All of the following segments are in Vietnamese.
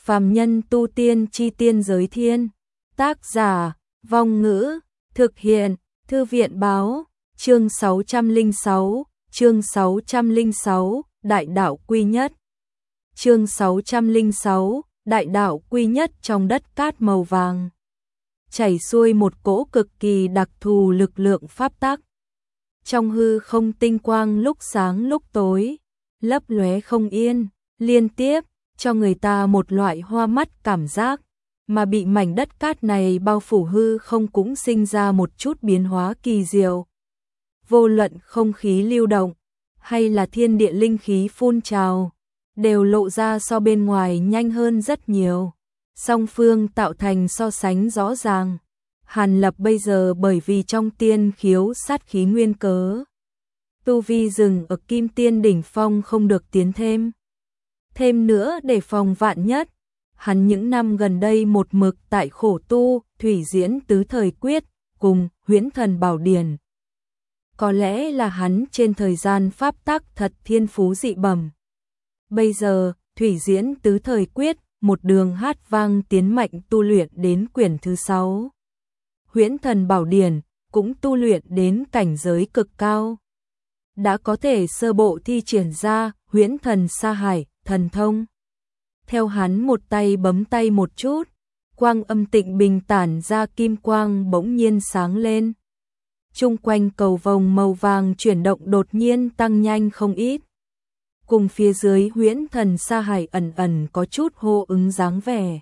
Phàm nhân tu tiên chi tiên giới thiên. Tác giả, Vong Ngữ, thực hiện, Thư viện báo, chương 606, Đại đạo quy nhất. Chương 606, Đại đạo quy nhất. Trong đất cát màu vàng chảy xuôi một cỗ cực kỳ đặc thù lực lượng pháp tắc. Trong hư không tinh quang lúc sáng lúc tối, lấp lóe không yên, liên tiếp cho người ta một loại hoa mắt cảm giác, mà bị mảnh đất cát này bao phủ hư không cũng sinh ra một chút biến hóa kỳ diệu. Vô luận không khí lưu động hay là thiên địa linh khí phun trào, đều lộ ra so bên ngoài nhanh hơn rất nhiều. Song phương tạo thành so sánh rõ ràng. Hàn Lập bây giờ bởi vì trong tiên khiếu sát khí nguyên cớ, tu vi dừng ở kim tiên đỉnh phong không được tiến thêm. Thêm nữa để phòng vạn nhất, hắn những năm gần đây một mực tại khổ tu thủy diễn tứ thời quyết cùng huyễn thần bảo điển. Có lẽ là hắn trên thời gian pháp tắc thật thiên phú dị bẩm. Bây giờ, thủy diễn tứ thời quyết một đường hát vang tiến mạnh tu luyện đến quyển thứ 6. Huyễn thần bảo điển cũng tu luyện đến cảnh giới cực cao. Đã có thể sơ bộ thi triển ra huyễn thần sa hải, thần thông. Theo hắn một tay bấm tay một chút, quang âm tịnh bình tản ra kim quang bỗng nhiên sáng lên. Chung quanh cầu vồng màu vàng chuyển động đột nhiên tăng nhanh không ít. Cùng phía dưới huyễn thần sa hải ẩn ẩn có chút hô ứng dáng vẻ.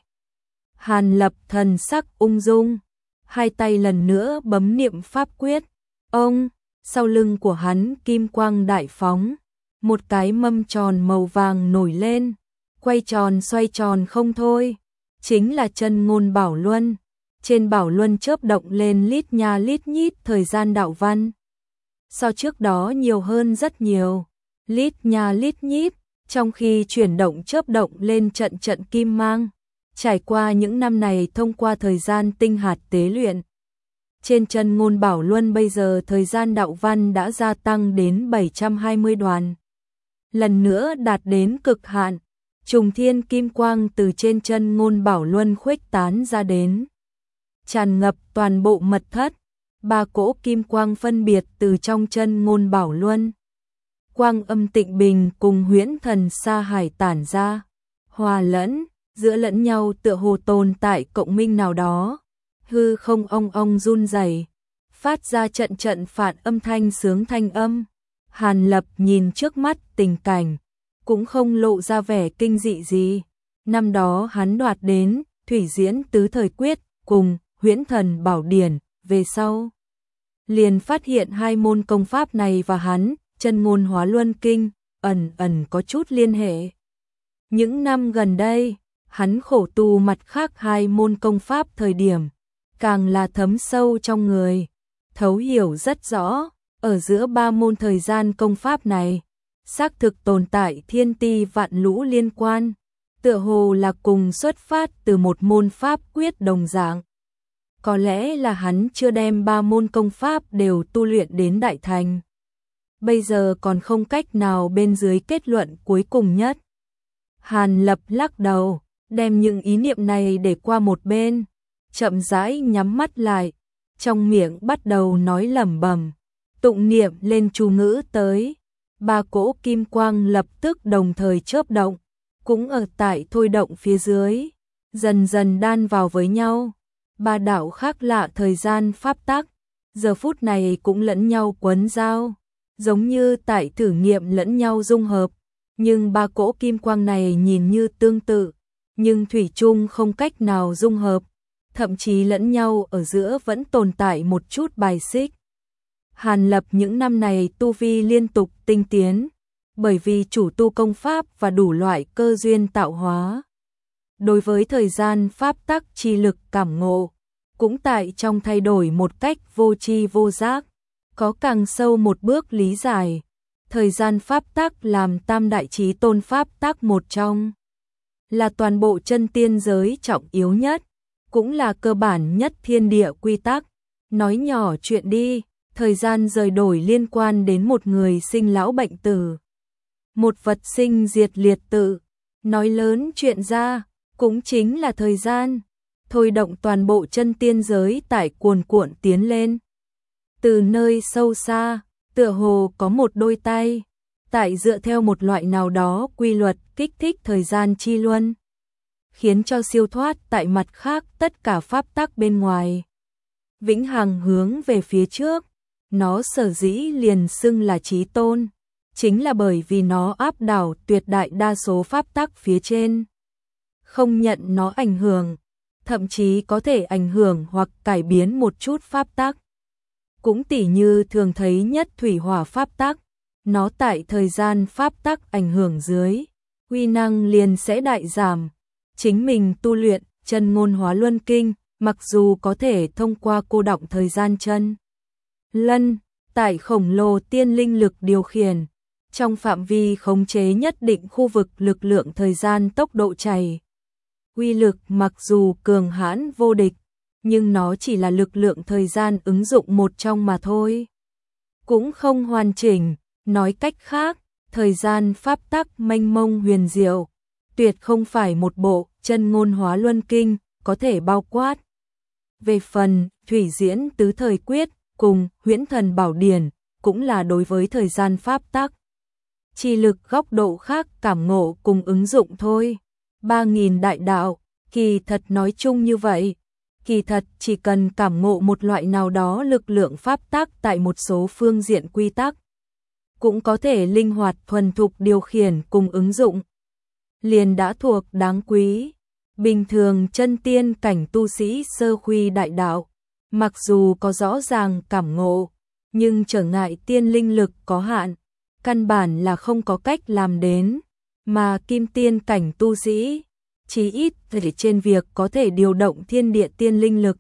Hàn Lập thần sắc ung dung, hai tay lần nữa bấm niệm pháp quyết. Ông, sau lưng của hắn kim quang đại phóng, một cái mâm tròn màu vàng nổi lên, quay tròn xoay tròn không thôi, chính là chân ngôn bảo luân. Trên bảo luân chớp động lên lít nha lít nhít thời gian đạo văn. So trước đó nhiều hơn rất nhiều, lít nha lít nhít, trong khi chuyển động chớp động lên trận trận kim mang. Trải qua những năm này thông qua thời gian tinh hạt tế luyện, trên chân ngôn bảo luân bây giờ thời gian đạo văn đã gia tăng đến 720 đoàn. Lần nữa đạt đến cực hạn, trùng thiên kim quang từ trên chân ngôn bảo luân khuếch tán ra đến, tràn ngập toàn bộ mật thất. Ba cỗ kim quang phân biệt từ trong chân ngôn bảo luân, quang âm tịnh bình cùng huyễn thần sa hải tản ra, hòa lẫn giữa lẫn nhau tựa hồ tồn tại cộng minh nào đó. Hư không ong ong run rẩy, phát ra trận trận phản âm thanh sướng thanh âm. Hàn Lập nhìn trước mắt tình cảnh, cũng không lộ ra vẻ kinh dị gì. Năm đó hắn đoạt đến thủy diễn tứ thời quyết cùng huyễn thần bảo điển, về sau liền phát hiện hai môn công pháp này và hắn chân ngôn hóa luân kinh ẩn ẩn có chút liên hệ. Những năm gần đây, hắn khổ tu mặt khác hai môn công pháp thời điểm, càng là thấm sâu trong người, thấu hiểu rất rõ, ở giữa ba môn thời gian công pháp này, xác thực tồn tại thiên ti vạn lũ liên quan, tựa hồ là cùng xuất phát từ một môn pháp quyết đồng dạng. Có lẽ là hắn chưa đem ba môn công pháp đều tu luyện đến đại thành. Bây giờ còn không cách nào bên dưới kết luận cuối cùng nhất. Hàn Lập lắc đầu, đem những ý niệm này để qua một bên, chậm rãi nhắm mắt lại, trong miệng bắt đầu nói lẩm bẩm, tụng niệm lên chú ngữ tới. Ba cỗ kim quang lập tức đồng thời chớp động, cũng ở tại thôi động phía dưới, dần dần đan vào với nhau. Ba đạo khác lạ thời gian pháp tắc, giờ phút này cũng lẫn nhau quấn giao, giống như tại thử nghiệm lẫn nhau dung hợp. Nhưng ba cỗ kim quang này nhìn như tương tự, nhưng thủy chung không cách nào dung hợp, thậm chí lẫn nhau ở giữa vẫn tồn tại một chút bài xích. Hàn Lập những năm này tu vi liên tục tinh tiến, bởi vì chủ tu công pháp và đủ loại cơ duyên tạo hóa. Đối với thời gian pháp tắc chi lực cảm ngộ, cũng tại trong thay đổi một cách vô tri vô giác, có càng sâu một bước lý giải. Thời gian pháp tắc làm tam đại chí tôn pháp tắc một trong, là toàn bộ chân tiên giới trọng yếu nhất, cũng là cơ bản nhất thiên địa quy tắc. Nói nhỏ chuyện đi, thời gian rời đổi liên quan đến một người sinh lão bệnh tử, một vật sinh diệt liệt tự. Nói lớn chuyện ra, cũng chính là thời gian, thôi động toàn bộ chân tiên giới tải cuồn cuộn tiến lên. Từ nơi sâu xa, tựa hồ có một đôi tay, tại dựa theo một loại nào đó quy luật kích thích thời gian chi luân, khiến cho siêu thoát tại mặt khác tất cả pháp tắc bên ngoài. Vĩnh hằng hướng về phía trước, nó sở dĩ liền xưng là chí tôn, chính là bởi vì nó áp đảo tuyệt đại đa số pháp tắc phía trên. Không nhận nó ảnh hưởng, thậm chí có thể ảnh hưởng hoặc cải biến một chút pháp tắc. Cũng tỉ như thường thấy nhất thủy hỏa pháp tắc, nó tại thời gian pháp tắc ảnh hưởng dưới, uy năng liền sẽ đại giảm. Chính mình tu luyện chân ngôn hóa luân kinh, mặc dù có thể thông qua cô đọng thời gian chân lân, tại khổng lồ tiên linh lực điều khiển, trong phạm vi khống chế nhất định khu vực lực lượng thời gian tốc độ chảy. Uy lực mặc dù cường hãn vô địch, nhưng nó chỉ là lực lượng thời gian ứng dụng một trong mà thôi. Cũng không hoàn chỉnh, nói cách khác, thời gian pháp tắc mênh mông huyền diệu, tuyệt không phải một bộ chân ngôn hóa luân kinh có thể bao quát. Về phần thủy diễn tứ thời quyết cùng huyễn thần bảo điển cũng là đối với thời gian pháp tắc chi lực góc độ khác cảm ngộ cùng ứng dụng thôi. 3.000 đại đạo, kỳ thật nói chung như vậy, kỳ thật chỉ cần cảm ngộ một loại nào đó lực lượng pháp tắc tại một số phương diện quy tắc, cũng có thể linh hoạt thuần thục điều khiển cùng ứng dụng, liền đã thuộc đáng quý. Bình thường chân tiên cảnh tu sĩ sơ khuy đại đạo, mặc dù có rõ ràng cảm ngộ, nhưng trở ngại tiên linh lực có hạn, căn bản là không có cách làm đến, mà kim tiên cảnh tu sĩ, chí ít thì trên việc có thể điều động thiên địa tiên linh lực,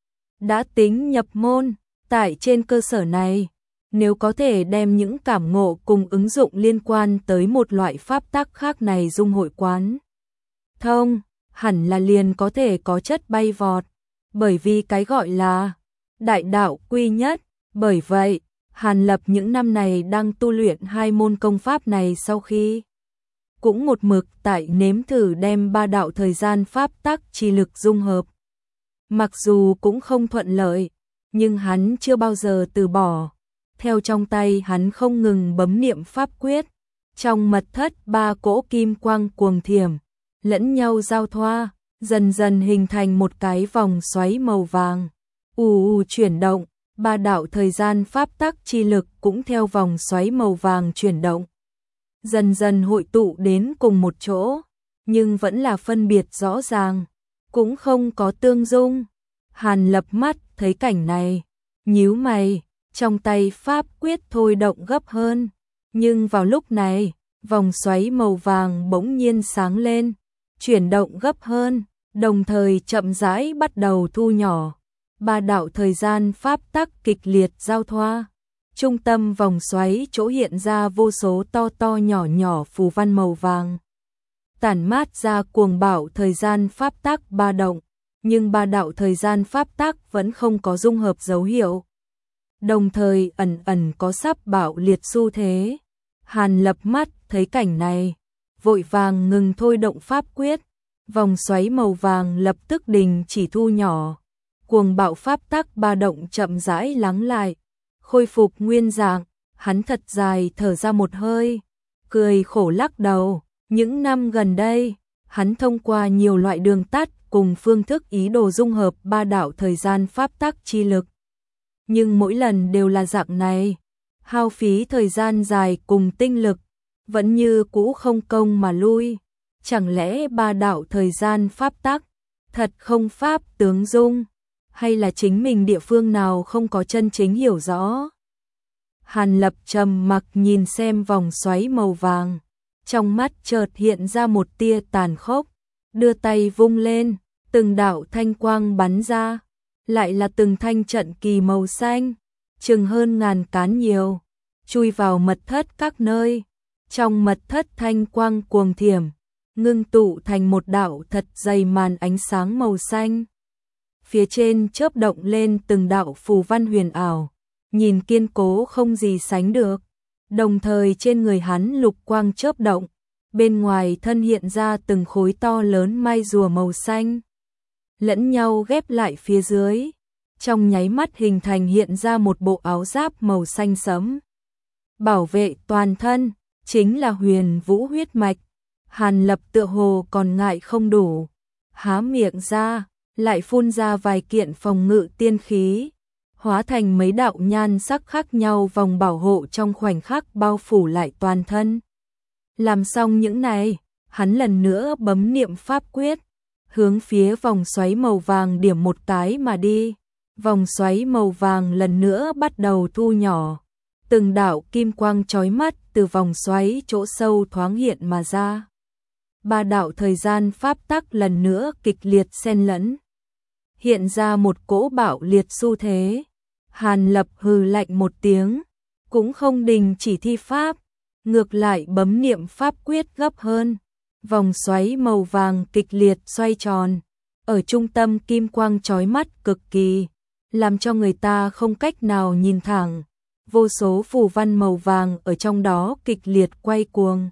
đã tính nhập môn. Tại trên cơ sở này, nếu có thể đem những cảm ngộ cùng ứng dụng liên quan tới một loại pháp tắc khác này dung hội quán thông, hẳn là liền có thể có chất bay vọt, bởi vì cái gọi là đại đạo quy nhất. Bởi vậy, Hàn Lập những năm này đang tu luyện hai môn công pháp này sau khi cũng một mực tại nếm thử đem ba đạo thời gian pháp tắc chi lực dung hợp. Mặc dù cũng không thuận lợi, nhưng hắn chưa bao giờ từ bỏ. Theo trong tay hắn không ngừng bấm niệm pháp quyết, trong mật thất ba cỗ kim quang cuồng thiểm, lẫn nhau giao thoa, dần dần hình thành một cái vòng xoáy màu vàng, chuyển động, ba đạo thời gian pháp tắc chi lực cũng theo vòng xoáy màu vàng chuyển động, dần dần hội tụ đến cùng một chỗ, nhưng vẫn là phân biệt rõ ràng, cũng không có tương dung. Hàn Lập mắt thấy cảnh này, nhíu mày, trong tay pháp quyết thôi động gấp hơn, nhưng vào lúc này, vòng xoáy màu vàng bỗng nhiên sáng lên, chuyển động gấp hơn, đồng thời chậm rãi bắt đầu thu nhỏ. Ba đạo thời gian pháp tắc kịch liệt giao thoa, trung tâm vòng xoáy chỗ hiện ra vô số to to nhỏ nhỏ phù văn màu vàng, tản mát ra cuồng bạo thời gian pháp tắc ba động, nhưng ba đạo thời gian pháp tắc vẫn không có dung hợp dấu hiệu, đồng thời ẩn ẩn có sắp bạo liệt xu thế. Hàn Lập mắt thấy cảnh này, vội vàng ngừng thôi động pháp quyết, vòng xoáy màu vàng lập tức đình chỉ thu nhỏ, cuồng bạo pháp tắc ba động chậm rãi lắng lại, khôi phục nguyên dạng. Hắn thật dài thở ra một hơi, cười khổ lắc đầu. Những năm gần đây, hắn thông qua nhiều loại đường tắt cùng phương thức ý đồ dung hợp ba đạo thời gian pháp tắc chi lực, nhưng mỗi lần đều là dạng này, hao phí thời gian dài cùng tinh lực, vẫn như cũ không công mà lui. Chẳng lẽ ba đạo thời gian pháp tắc thật không pháp tướng dung, hay là chính mình địa phương nào không có chân chính hiểu rõ? Hàn Lập trầm mặc nhìn xem vòng xoáy màu vàng, trong mắt chợt hiện ra một tia tàn khốc, đưa tay vung lên, từng đạo thanh quang bắn ra, lại là từng thanh trận kỳ màu xanh, chừng hơn ngàn cán nhiều, chui vào mật thất các nơi. Trong mật thất thanh quang cuồng thiểm, ngưng tụ thành một đạo thật dày màn ánh sáng màu xanh. Phía trên chớp động lên từng đạo phù văn huyền ảo, nhìn kiên cố không gì sánh được. Đồng thời trên người hắn lục quang chớp động, bên ngoài thân hiện ra từng khối to lớn mai rùa màu xanh, lẫn nhau ghép lại phía dưới, trong nháy mắt hình thành hiện ra một bộ áo giáp màu xanh sẫm. Bảo vệ toàn thân, chính là Huyền Vũ huyết mạch. Hàn Lập tựa hồ còn ngại không đủ, há miệng ra, lại phun ra vài kiện phòng ngự tiên khí, hóa thành mấy đạo nhan sắc khác nhau vòng bảo hộ trong khoảnh khắc bao phủ lại toàn thân. Làm xong những này, hắn lần nữa bấm niệm pháp quyết, hướng phía vòng xoáy màu vàng điểm một cái mà đi. Vòng xoáy màu vàng lần nữa bắt đầu thu nhỏ, từng đạo kim quang chói mắt từ vòng xoáy chỗ sâu thoáng hiện mà ra. Ba đạo thời gian pháp tắc lần nữa kịch liệt xen lẫn, hiện ra một cỗ bạo liệt xu thế. Hàn Lập hừ lạnh một tiếng, cũng không đình chỉ thi pháp, ngược lại bấm niệm pháp quyết gấp hơn. Vòng xoáy màu vàng kịch liệt xoay tròn, ở trung tâm kim quang chói mắt cực kỳ, làm cho người ta không cách nào nhìn thẳng. Vô số phù văn màu vàng ở trong đó kịch liệt quay cuồng.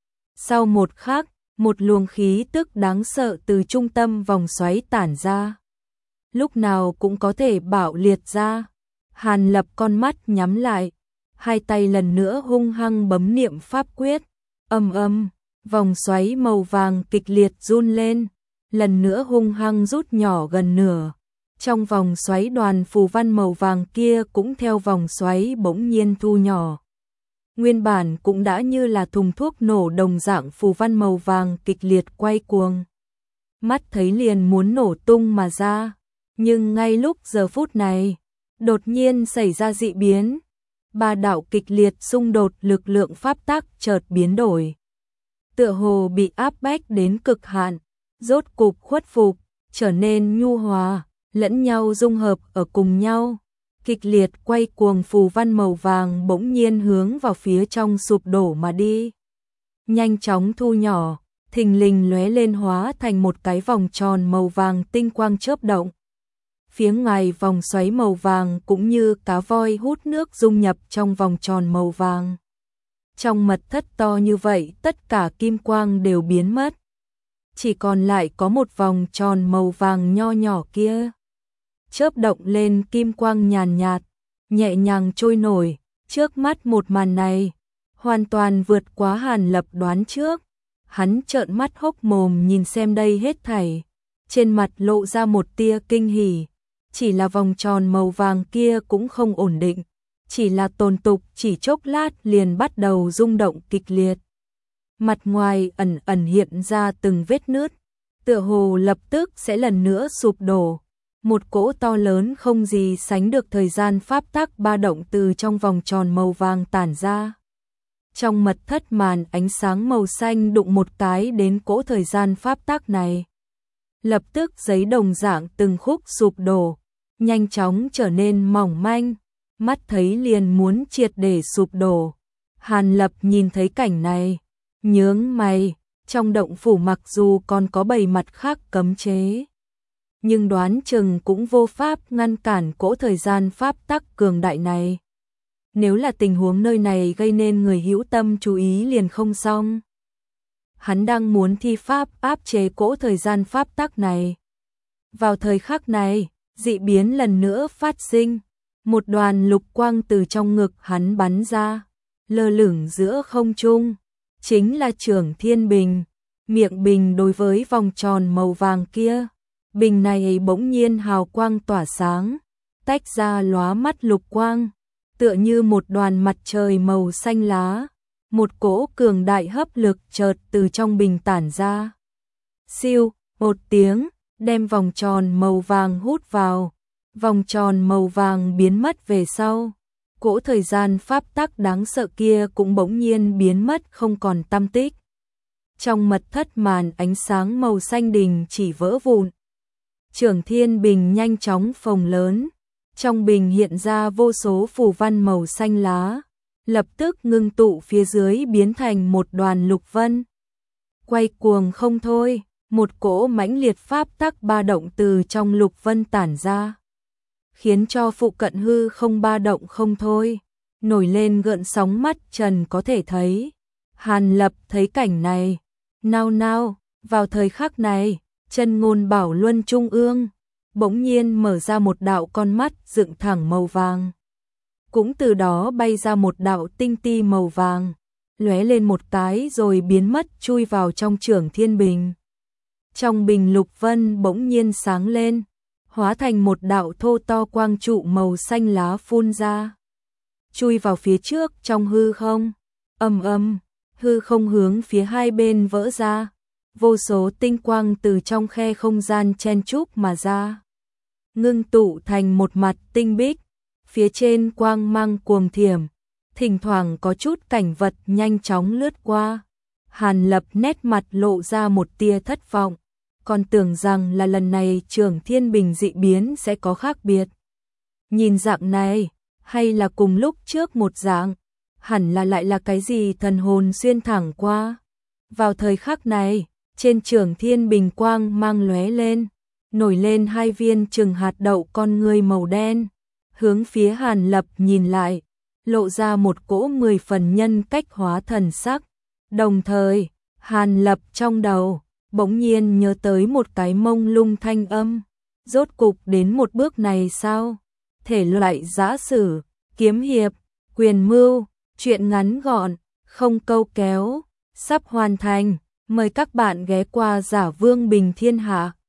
Sau một khắc, một luồng khí tức đáng sợ từ trung tâm vòng xoáy tản ra, lúc nào cũng có thể bạo liệt ra. Hàn Lập con mắt nhắm lại, hai tay lần nữa hung hăng bấm niệm pháp quyết. Ầm ầm, vòng xoáy màu vàng kịch liệt run lên, lần nữa hung hăng rút nhỏ gần nửa. Trong vòng xoáy đoàn phù văn màu vàng kia cũng theo vòng xoáy bỗng nhiên thu nhỏ. Nguyên bản cũng đã như là thùng thuốc nổ đồng dạng phù văn màu vàng kịch liệt quay cuồng. Mắt thấy liền muốn nổ tung mà ra, nhưng ngay lúc giờ phút này, đột nhiên xảy ra dị biến. Ba đạo kịch liệt xung đột lực lượng pháp tắc chợt biến đổi. Tựa hồ bị áp bách đến cực hạn, rốt cục khuất phục, trở nên nhu hòa, lẫn nhau dung hợp ở cùng nhau. Kịch liệt quay cuồng phù văn màu vàng bỗng nhiên hướng vào phía trong sụp đổ mà đi. Nhanh chóng thu nhỏ, thình lình lóe lên hóa thành một cái vòng tròn màu vàng tinh quang chớp động. Phía ngoài vòng xoáy màu vàng cũng như cá voi hút nước dung nhập trong vòng tròn màu vàng. Trong mật thất to như vậy tất cả kim quang đều biến mất. Chỉ còn lại có một vòng tròn màu vàng nho nhỏ kia. Chớp động lên kim quang nhàn nhạt, nhẹ nhàng trôi nổi. Trước mắt một màn này, hoàn toàn vượt quá Hàn Lập đoán trước. Hắn trợn mắt hốc mồm nhìn xem đây hết thảy. Trên mặt lộ ra một tia kinh hỉ. Chỉ là vòng tròn màu vàng kia cũng không ổn định. Chỉ là tồn tục chỉ chốc lát liền bắt đầu rung động kịch liệt. Mặt ngoài ẩn ẩn hiện ra từng vết nứt, tựa hồ lập tức sẽ lần nữa sụp đổ. Một cỗ to lớn không gì sánh được thời gian pháp tắc ba động từ trong vòng tròn màu vàng tản ra. Trong mật thất màn ánh sáng màu xanh đụng một cái đến cỗ thời gian pháp tắc này. Lập tức giấy đồng dạng từng khúc sụp đổ, nhanh chóng trở nên mỏng manh, mắt thấy liền muốn triệt để sụp đổ. Hàn Lập nhìn thấy cảnh này, nhướng mày, trong động phủ mặc dù còn có bầy mặt khác cấm chế, nhưng đoán chừng cũng vô pháp ngăn cản cỗ thời gian pháp tắc cường đại này. Nếu là tình huống nơi này gây nên người hữu tâm chú ý liền không xong. Hắn đang muốn thi pháp áp chế cỗ thời gian pháp tắc này. Vào thời khắc này, dị biến lần nữa phát sinh. Một đoàn lục quang từ trong ngực hắn bắn ra, lơ lửng giữa không trung. Chính là Trưởng Thiên Bình. Miệng bình đối với vòng tròn màu vàng kia. Bình này bỗng nhiên hào quang tỏa sáng, tách ra lóa mắt lục quang, tựa như một đoàn mặt trời màu xanh lá. Một cỗ cường đại hấp lực chợt từ trong bình tản ra. Siêu, một tiếng, đem vòng tròn màu vàng hút vào. Vòng tròn màu vàng biến mất về sau. Cỗ thời gian pháp tắc đáng sợ kia cũng bỗng nhiên biến mất không còn tăm tích. Trong mật thất màn ánh sáng màu xanh đình chỉ vỡ vụn. Trưởng Thiên Bình nhanh chóng phồng lớn. Trong bình hiện ra vô số phù văn màu xanh lá. Lập tức ngưng tụ phía dưới biến thành một đoàn lục vân. Quay cuồng không thôi, một cỗ mãnh liệt pháp tắc ba động từ trong lục vân tản ra. Khiến cho phụ cận hư không ba động không thôi, nổi lên gợn sóng mắt trần có thể thấy. Hàn Lập thấy cảnh này, nao nao, vào thời khắc này, Chân Ngôn Bảo Luân trung ương bỗng nhiên mở ra một đạo con mắt dựng thẳng màu vàng. Cũng từ đó bay ra một đạo tinh ti màu vàng, lóe lên một cái rồi biến mất chui vào trong Chưởng Thiên Bình. Trong bình lục vân bỗng nhiên sáng lên, hóa thành một đạo thô to quang trụ màu xanh lá phun ra, chui vào phía trước trong hư không. Ầm ầm, hư không hướng phía hai bên vỡ ra, vô số tinh quang từ trong khe không gian chen chúc mà ra, ngưng tụ thành một mặt tinh bích, phía trên quang mang cuồng thiểm, thỉnh thoảng có chút cảnh vật nhanh chóng lướt qua. Hàn Lập nét mặt lộ ra một tia thất vọng, còn tưởng rằng là lần này Chưởng Thiên Bình dị biến sẽ có khác biệt. Nhìn dạng này, hay là cùng lúc trước một dạng, hẳn là lại là cái gì thần hồn xuyên thẳng qua. Vào thời khắc này, trên Chưởng Thiên Bình quang mang lóe lên, nổi lên hai viên chừng hạt đậu con ngươi màu đen, hướng phía Hàn Lập nhìn lại, lộ ra một cỗ 10 phần nhân cách hóa thần sắc. Đồng thời, Hàn Lập trong đầu bỗng nhiên nhớ tới một cái mông lung thanh âm, rốt cục đến một bước này sao? Thể loại giã sử, kiếm hiệp, quyền mưu, truyện ngắn gọn, không câu kéo, sắp hoàn thành, mời các bạn ghé qua Giả Vương Bình Thiên Hạ.